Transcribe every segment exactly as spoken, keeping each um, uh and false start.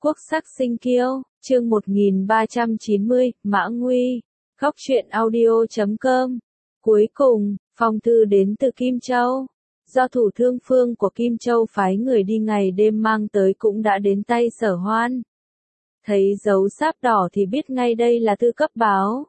Quốc sắc sinh kiêu, chương một nghìn ba trăm chín mươi, Mã Nguy, Góc truyện audio chấm com. Cuối cùng, phong thư đến từ Kim Châu. Do thủ thương phương của Kim Châu phái người đi ngày đêm mang tới cũng đã đến tay Sở Hoan. Thấy dấu sáp đỏ thì biết ngay đây là thư cấp báo.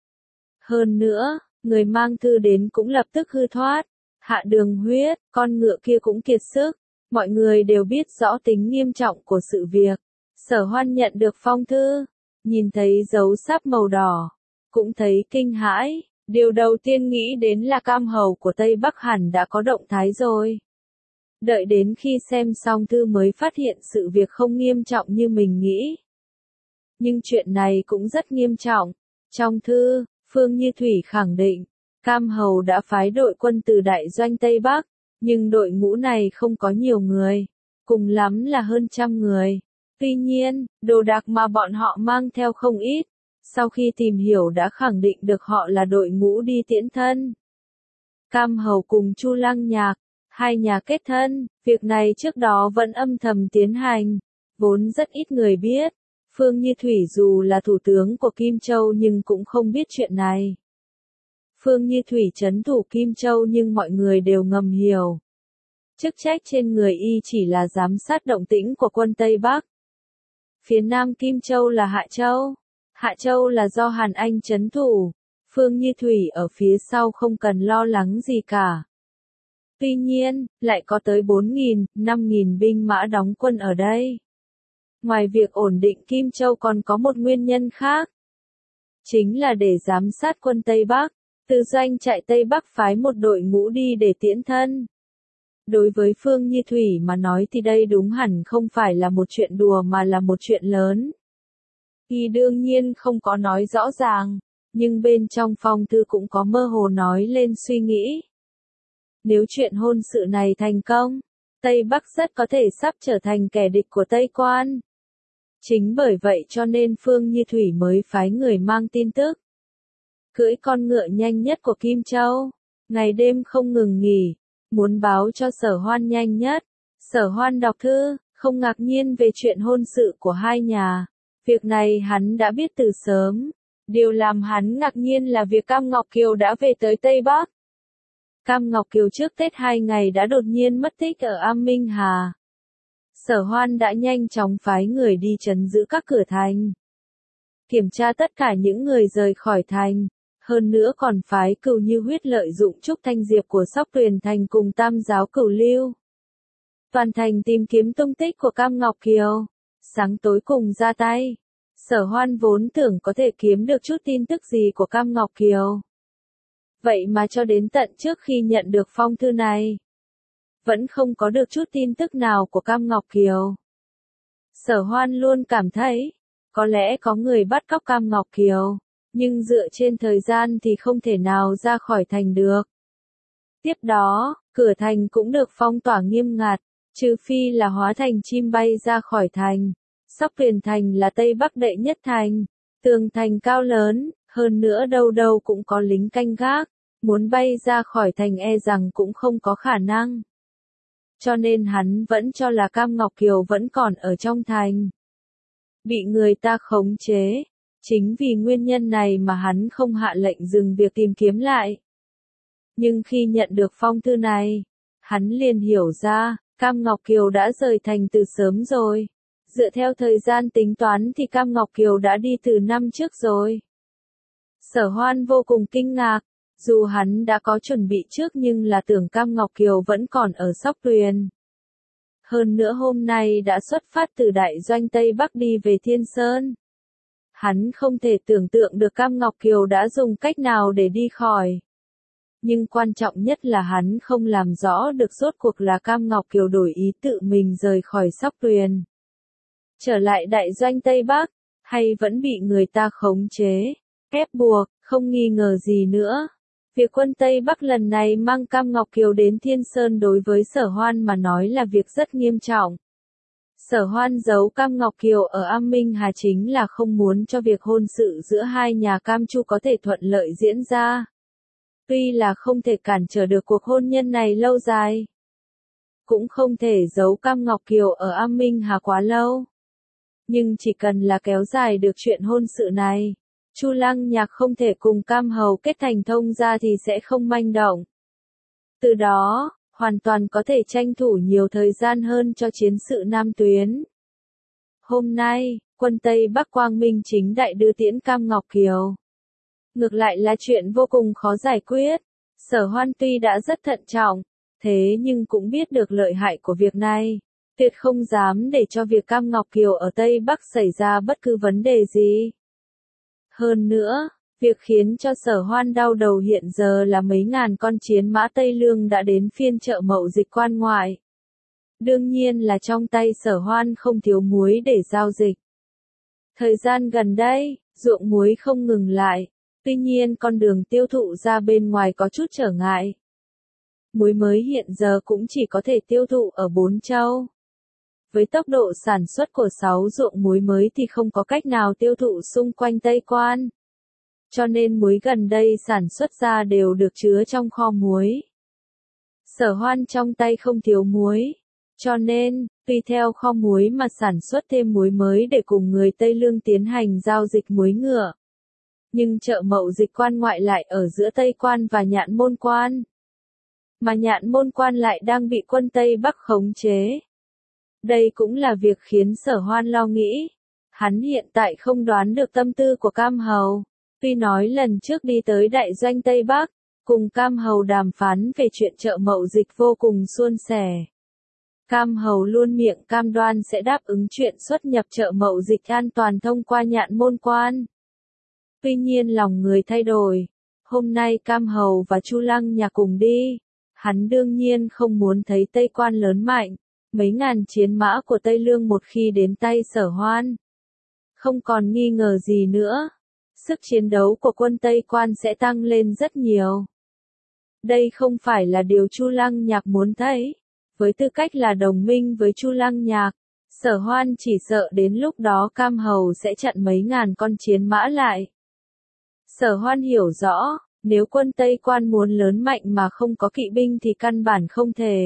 Hơn nữa, người mang thư đến cũng lập tức hư thoát. Hạ đường huyết, con ngựa kia cũng kiệt sức. Mọi người đều biết rõ tính nghiêm trọng của sự việc. Sở Hoan nhận được phong thư, nhìn thấy dấu sáp màu đỏ, cũng thấy kinh hãi, điều đầu tiên nghĩ đến là Cam Hầu của Tây Bắc hẳn đã có động thái rồi. Đợi đến khi xem xong thư mới phát hiện sự việc không nghiêm trọng như mình nghĩ. Nhưng chuyện này cũng rất nghiêm trọng. Trong thư, Phương Như Thủy khẳng định, Cam Hầu đã phái đội quân từ đại doanh Tây Bắc, nhưng đội ngũ này không có nhiều người, cùng lắm là hơn trăm người. Tuy nhiên, đồ đạc mà bọn họ mang theo không ít, sau khi tìm hiểu đã khẳng định được họ là đội ngũ đi tiễn thân. Cam Hầu cùng Chu Lăng Nhạc, hai nhà kết thân, việc này trước đó vẫn âm thầm tiến hành, vốn rất ít người biết. Phương Như Thủy dù là thủ tướng của Kim Châu nhưng cũng không biết chuyện này. Phương Như Thủy trấn thủ Kim Châu nhưng mọi người đều ngầm hiểu. Chức trách trên người y chỉ là giám sát động tĩnh của quân Tây Bắc. Phía nam Kim Châu là Hạ Châu. Hạ Châu là do Hàn Anh trấn thủ. Phương Như Thủy ở phía sau không cần lo lắng gì cả. Tuy nhiên, lại có tới bốn nghìn, năm nghìn binh mã đóng quân ở đây. Ngoài việc ổn định Kim Châu còn có một nguyên nhân khác. Chính là để giám sát quân Tây Bắc. Từ doanh trại Tây Bắc phái một đội ngũ đi để tiễn thân. Đối với Phương Như Thủy mà nói thì đây đúng hẳn không phải là một chuyện đùa mà là một chuyện lớn. Y đương nhiên không có nói rõ ràng, nhưng bên trong phong thư cũng có mơ hồ nói lên suy nghĩ. Nếu chuyện hôn sự này thành công, Tây Bắc rất có thể sắp trở thành kẻ địch của Tây Quan. Chính bởi vậy cho nên Phương Như Thủy mới phái người mang tin tức. Cưỡi con ngựa nhanh nhất của Kim Châu, ngày đêm không ngừng nghỉ, muốn báo cho Sở Hoan nhanh nhất. Sở Hoan đọc thư, không ngạc nhiên về chuyện hôn sự của hai nhà. Việc này hắn đã biết từ sớm. Điều làm hắn ngạc nhiên là việc Cam Ngọc Kiều đã về tới Tây Bắc. Cam Ngọc Kiều trước Tết hai ngày đã đột nhiên mất tích ở Am Minh Hà. Sở Hoan đã nhanh chóng phái người đi trấn giữ các cửa thành. Kiểm tra tất cả những người rời khỏi thành. Hơn nữa còn phái Cửu Như Huyết lợi dụng Trúc Thanh Diệp của Sóc Tuyền Thành cùng Tam giáo Cửu Lưu. Toàn thành tìm kiếm tung tích của Cam Ngọc Kiều. Sáng tối cùng ra tay. Sở Hoan vốn tưởng có thể kiếm được chút tin tức gì của Cam Ngọc Kiều. Vậy mà cho đến tận trước khi nhận được phong thư này, vẫn không có được chút tin tức nào của Cam Ngọc Kiều. Sở Hoan luôn cảm thấy, có lẽ có người bắt cóc Cam Ngọc Kiều. Nhưng dựa trên thời gian thì không thể nào ra khỏi thành được. Tiếp đó, cửa thành cũng được phong tỏa nghiêm ngặt, trừ phi là hóa thành chim bay ra khỏi thành. Sóc Tuyền Thành là Tây Bắc đệ nhất thành, tường thành cao lớn, hơn nữa đâu đâu cũng có lính canh gác, muốn bay ra khỏi thành e rằng cũng không có khả năng. Cho nên hắn vẫn cho là Cam Ngọc Kiều vẫn còn ở trong thành. Bị người ta khống chế. Chính vì nguyên nhân này mà hắn không hạ lệnh dừng việc tìm kiếm lại. Nhưng khi nhận được phong thư này, hắn liền hiểu ra, Cam Ngọc Kiều đã rời thành từ sớm rồi. Dựa theo thời gian tính toán thì Cam Ngọc Kiều đã đi từ năm trước rồi. Sở Hoan vô cùng kinh ngạc, dù hắn đã có chuẩn bị trước nhưng là tưởng Cam Ngọc Kiều vẫn còn ở Sóc Tuyền. Hơn nữa hôm nay đã xuất phát từ đại doanh Tây Bắc đi về Thiên Sơn. Hắn không thể tưởng tượng được Cam Ngọc Kiều đã dùng cách nào để đi khỏi. Nhưng quan trọng nhất là hắn không làm rõ được rốt cuộc là Cam Ngọc Kiều đổi ý tự mình rời khỏi Sóc Tuyền. Trở lại đại doanh Tây Bắc, hay vẫn bị người ta khống chế, ép buộc, không nghi ngờ gì nữa. Việc quân Tây Bắc lần này mang Cam Ngọc Kiều đến Thiên Sơn đối với Sở Hoan mà nói là việc rất nghiêm trọng. Sở Hoan giấu Cam Ngọc Kiều ở Am Minh Hà chính là không muốn cho việc hôn sự giữa hai nhà Cam Chu có thể thuận lợi diễn ra. Tuy là không thể cản trở được cuộc hôn nhân này lâu dài, cũng không thể giấu Cam Ngọc Kiều ở Am Minh Hà quá lâu. Nhưng chỉ cần là kéo dài được chuyện hôn sự này, Chu Lăng Nhạc không thể cùng Cam Hầu kết thành thông gia thì sẽ không manh động. Từ đó, hoàn toàn có thể tranh thủ nhiều thời gian hơn cho chiến sự Nam Tuyến. Hôm nay, quân Tây Bắc quang minh chính đại đưa tiễn Cam Ngọc Kiều. Ngược lại là chuyện vô cùng khó giải quyết. Sở Hoan tuy đã rất thận trọng, thế nhưng cũng biết được lợi hại của việc này. Tuyệt không dám để cho việc Cam Ngọc Kiều ở Tây Bắc xảy ra bất cứ vấn đề gì. Hơn nữa, việc khiến cho Sở Hoan đau đầu hiện giờ là mấy ngàn con chiến mã Tây Lương đã đến phiên chợ Mậu Dịch quan ngoại. Đương nhiên là trong tay Sở Hoan không thiếu muối để giao dịch. Thời gian gần đây, ruộng muối không ngừng lại, tuy nhiên con đường tiêu thụ ra bên ngoài có chút trở ngại. Muối mới hiện giờ cũng chỉ có thể tiêu thụ ở bốn châu. Với tốc độ sản xuất của sáu ruộng muối mới thì không có cách nào tiêu thụ xung quanh Tây Quan. Cho nên muối gần đây sản xuất ra đều được chứa trong kho muối. Sở Hoan trong tay không thiếu muối. Cho nên, tùy theo kho muối mà sản xuất thêm muối mới để cùng người Tây Lương tiến hành giao dịch muối ngựa. Nhưng chợ Mậu Dịch quan ngoại lại ở giữa Tây Quan và Nhạn Môn Quan. Mà Nhạn Môn Quan lại đang bị quân Tây Bắc khống chế. Đây cũng là việc khiến Sở Hoan lo nghĩ. Hắn hiện tại không đoán được tâm tư của Cam Hầu. Tuy nói lần trước đi tới đại doanh Tây Bắc, cùng Cam Hầu đàm phán về chuyện chợ Mậu Dịch vô cùng suôn sẻ. Cam Hầu luôn miệng cam đoan sẽ đáp ứng chuyện xuất nhập chợ Mậu Dịch an toàn thông qua Nhạn Môn Quan. Tuy nhiên lòng người thay đổi. Hôm nay Cam Hầu và Chu Lăng Nhạc cùng đi. Hắn đương nhiên không muốn thấy Tây Quan lớn mạnh. Mấy ngàn chiến mã của Tây Lương một khi đến tay Sở Hoan. Không còn nghi ngờ gì nữa. Sức chiến đấu của quân Tây Quan sẽ tăng lên rất nhiều. Đây không phải là điều Chu Lăng Nhạc muốn thấy. Với tư cách là đồng minh với Chu Lăng Nhạc, Sở Hoan chỉ sợ đến lúc đó Cam Hầu sẽ chặn mấy ngàn con chiến mã lại. Sở Hoan hiểu rõ, nếu quân Tây Quan muốn lớn mạnh mà không có kỵ binh thì căn bản không thể.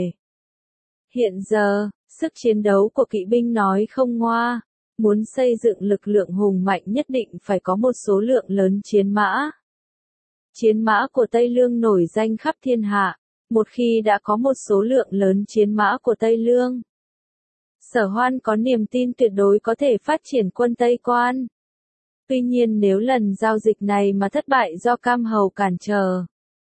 Hiện giờ, sức chiến đấu của kỵ binh nói không ngoa, muốn xây dựng lực lượng hùng mạnh nhất định phải có một số lượng lớn chiến mã. Chiến mã của Tây Lương nổi danh khắp thiên hạ, một khi đã có một số lượng lớn chiến mã của Tây Lương. Sở Hoan có niềm tin tuyệt đối có thể phát triển quân Tây Quan. Tuy nhiên nếu lần giao dịch này mà thất bại do Cam Hầu cản trở,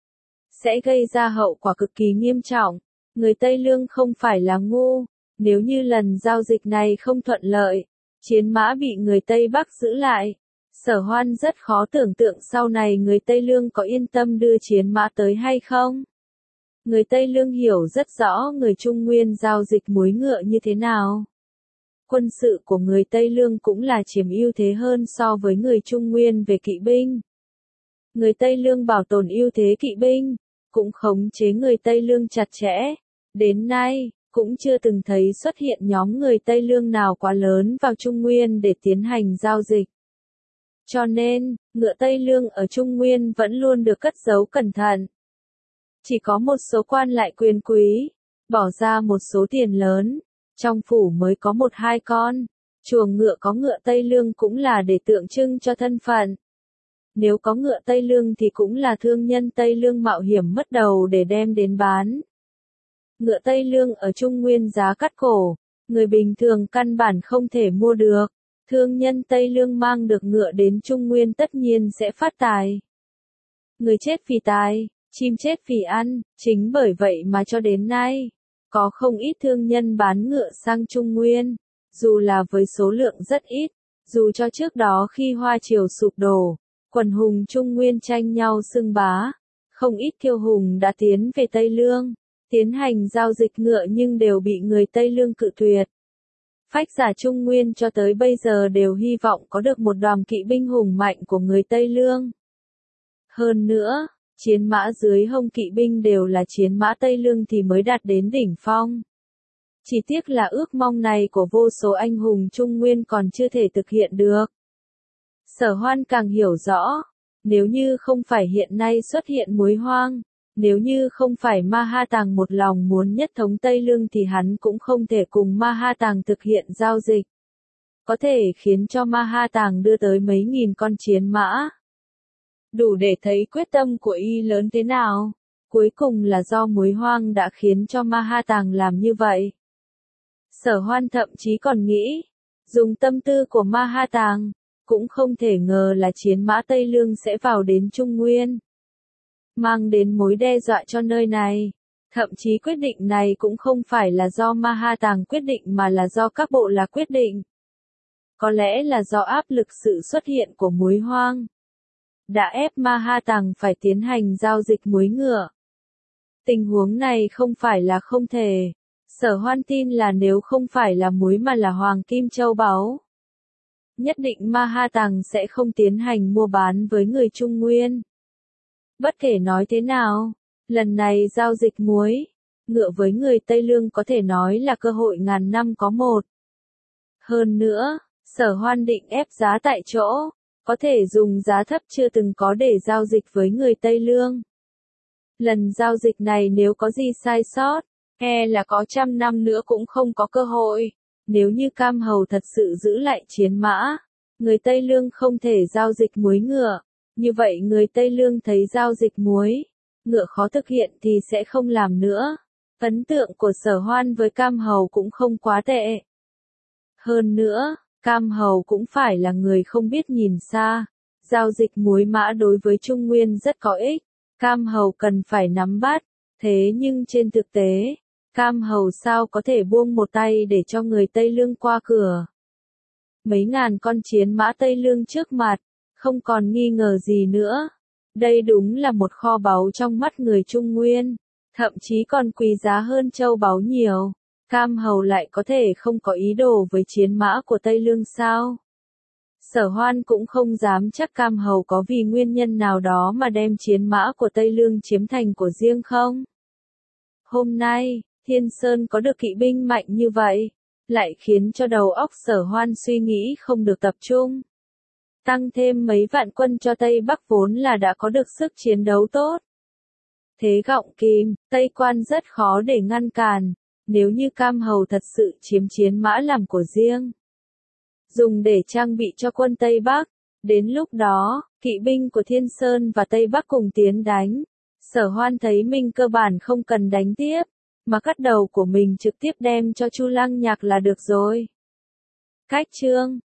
sẽ gây ra hậu quả cực kỳ nghiêm trọng. Người Tây Lương không phải là ngu, nếu như lần giao dịch này không thuận lợi, chiến mã bị người Tây Bắc giữ lại. Sở Hoan rất khó tưởng tượng sau này người Tây Lương có yên tâm đưa chiến mã tới hay không. Người Tây Lương hiểu rất rõ người Trung Nguyên giao dịch muối ngựa như thế nào. Quân sự của người Tây Lương cũng là chiếm ưu thế hơn so với người Trung Nguyên về kỵ binh. Người Tây Lương bảo tồn ưu thế kỵ binh, cũng khống chế người Tây Lương chặt chẽ. Đến nay, cũng chưa từng thấy xuất hiện nhóm người Tây Lương nào quá lớn vào Trung Nguyên để tiến hành giao dịch. Cho nên, ngựa Tây Lương ở Trung Nguyên vẫn luôn được cất giấu cẩn thận. Chỉ có một số quan lại quyền quý, bỏ ra một số tiền lớn, trong phủ mới có một hai con, chuồng ngựa có ngựa Tây Lương cũng là để tượng trưng cho thân phận. Nếu có ngựa Tây Lương thì cũng là thương nhân Tây Lương mạo hiểm mất đầu để đem đến bán. Ngựa Tây Lương ở Trung Nguyên giá cắt cổ, người bình thường căn bản không thể mua được. Thương nhân Tây Lương mang được ngựa đến Trung Nguyên tất nhiên sẽ phát tài. Người chết vì tài, chim chết vì ăn, chính bởi vậy mà cho đến nay, có không ít thương nhân bán ngựa sang Trung Nguyên, dù là với số lượng rất ít, dù cho trước đó khi Hoa Triều sụp đổ, quần hùng Trung Nguyên tranh nhau xưng bá, không ít kiêu hùng đã tiến về Tây Lương, tiến hành giao dịch ngựa nhưng đều bị người Tây Lương cự tuyệt. Phách giả Trung Nguyên cho tới bây giờ đều hy vọng có được một đoàn kỵ binh hùng mạnh của người Tây Lương. Hơn nữa, chiến mã dưới hông kỵ binh đều là chiến mã Tây Lương thì mới đạt đến đỉnh phong. Chỉ tiếc là ước mong này của vô số anh hùng Trung Nguyên còn chưa thể thực hiện được. Sở Hoan càng hiểu rõ, nếu như không phải hiện nay xuất hiện muối hoang, nếu như không phải Ma Ha Tàng một lòng muốn nhất thống Tây Lương thì hắn cũng không thể cùng Ma Ha Tàng thực hiện giao dịch. có thể khiến cho Ma Ha Tàng đưa tới mấy nghìn con chiến mã. Đủ để thấy quyết tâm của y lớn thế nào. Cuối cùng là do muối hoang đã khiến cho Ma Ha Tàng làm như vậy. Sở Hoan thậm chí còn nghĩ, dùng tâm tư của Ma Ha Tàng, cũng không thể ngờ là chiến mã Tây Lương sẽ vào đến Trung Nguyên, mang đến mối đe dọa cho nơi này. Thậm chí quyết định này cũng không phải là do Ma Ha Tàng quyết định mà là do các bộ lạc quyết định. Có lẽ là do áp lực sự xuất hiện của muối hoang, đã ép Ma Ha Tàng phải tiến hành giao dịch muối ngựa. Tình huống này không phải là không thể. Sở Hoan tin là nếu không phải là muối mà là hoàng kim châu báu, nhất định Ma Ha Tàng sẽ không tiến hành mua bán với người Trung Nguyên. Bất kể nói thế nào, lần này giao dịch muối, ngựa với người Tây Lương có thể nói là cơ hội ngàn năm có một. Hơn nữa, Sở Hoan định ép giá tại chỗ, có thể dùng giá thấp chưa từng có để giao dịch với người Tây Lương. Lần giao dịch này nếu có gì sai sót, e là có trăm năm nữa cũng không có cơ hội. Nếu như Cam Hầu thật sự giữ lại chiến mã, người Tây Lương không thể giao dịch muối ngựa, như vậy người Tây Lương thấy giao dịch muối ngựa khó thực hiện thì sẽ không làm nữa. Ấn tượng của Sở Hoan với Cam Hầu cũng không quá tệ. Hơn nữa, Cam Hầu cũng phải là người không biết nhìn xa. Giao dịch muối mã đối với Trung Nguyên rất có ích. Cam Hầu cần phải nắm bắt. Thế nhưng trên thực tế, Cam Hầu sao có thể buông một tay để cho người Tây Lương qua cửa. Mấy ngàn con chiến mã Tây Lương trước mặt, không còn nghi ngờ gì nữa. Đây đúng là một kho báu trong mắt người Trung Nguyên, thậm chí còn quý giá hơn châu báu nhiều. Cam Hầu lại có thể không có ý đồ với chiến mã của Tây Lương sao? Sở Hoan cũng không dám chắc Cam Hầu có vì nguyên nhân nào đó mà đem chiến mã của Tây Lương chiếm thành của riêng không? Hôm nay, Thiên Sơn có được kỵ binh mạnh như vậy, lại khiến cho đầu óc Sở Hoan suy nghĩ không được tập trung. Tăng thêm mấy vạn quân cho Tây Bắc vốn là đã có được sức chiến đấu tốt. Thế gọng kìm, Tây Quan rất khó để ngăn cản, nếu như Cam Hầu thật sự chiếm chiến mã làm của riêng, dùng để trang bị cho quân Tây Bắc. Đến lúc đó, kỵ binh của Thiên Sơn và Tây Bắc cùng tiến đánh. Sở Hoan thấy mình cơ bản không cần đánh tiếp, mà cắt đầu của mình trực tiếp đem cho Chu Lăng Nhạc là được rồi. Cách chương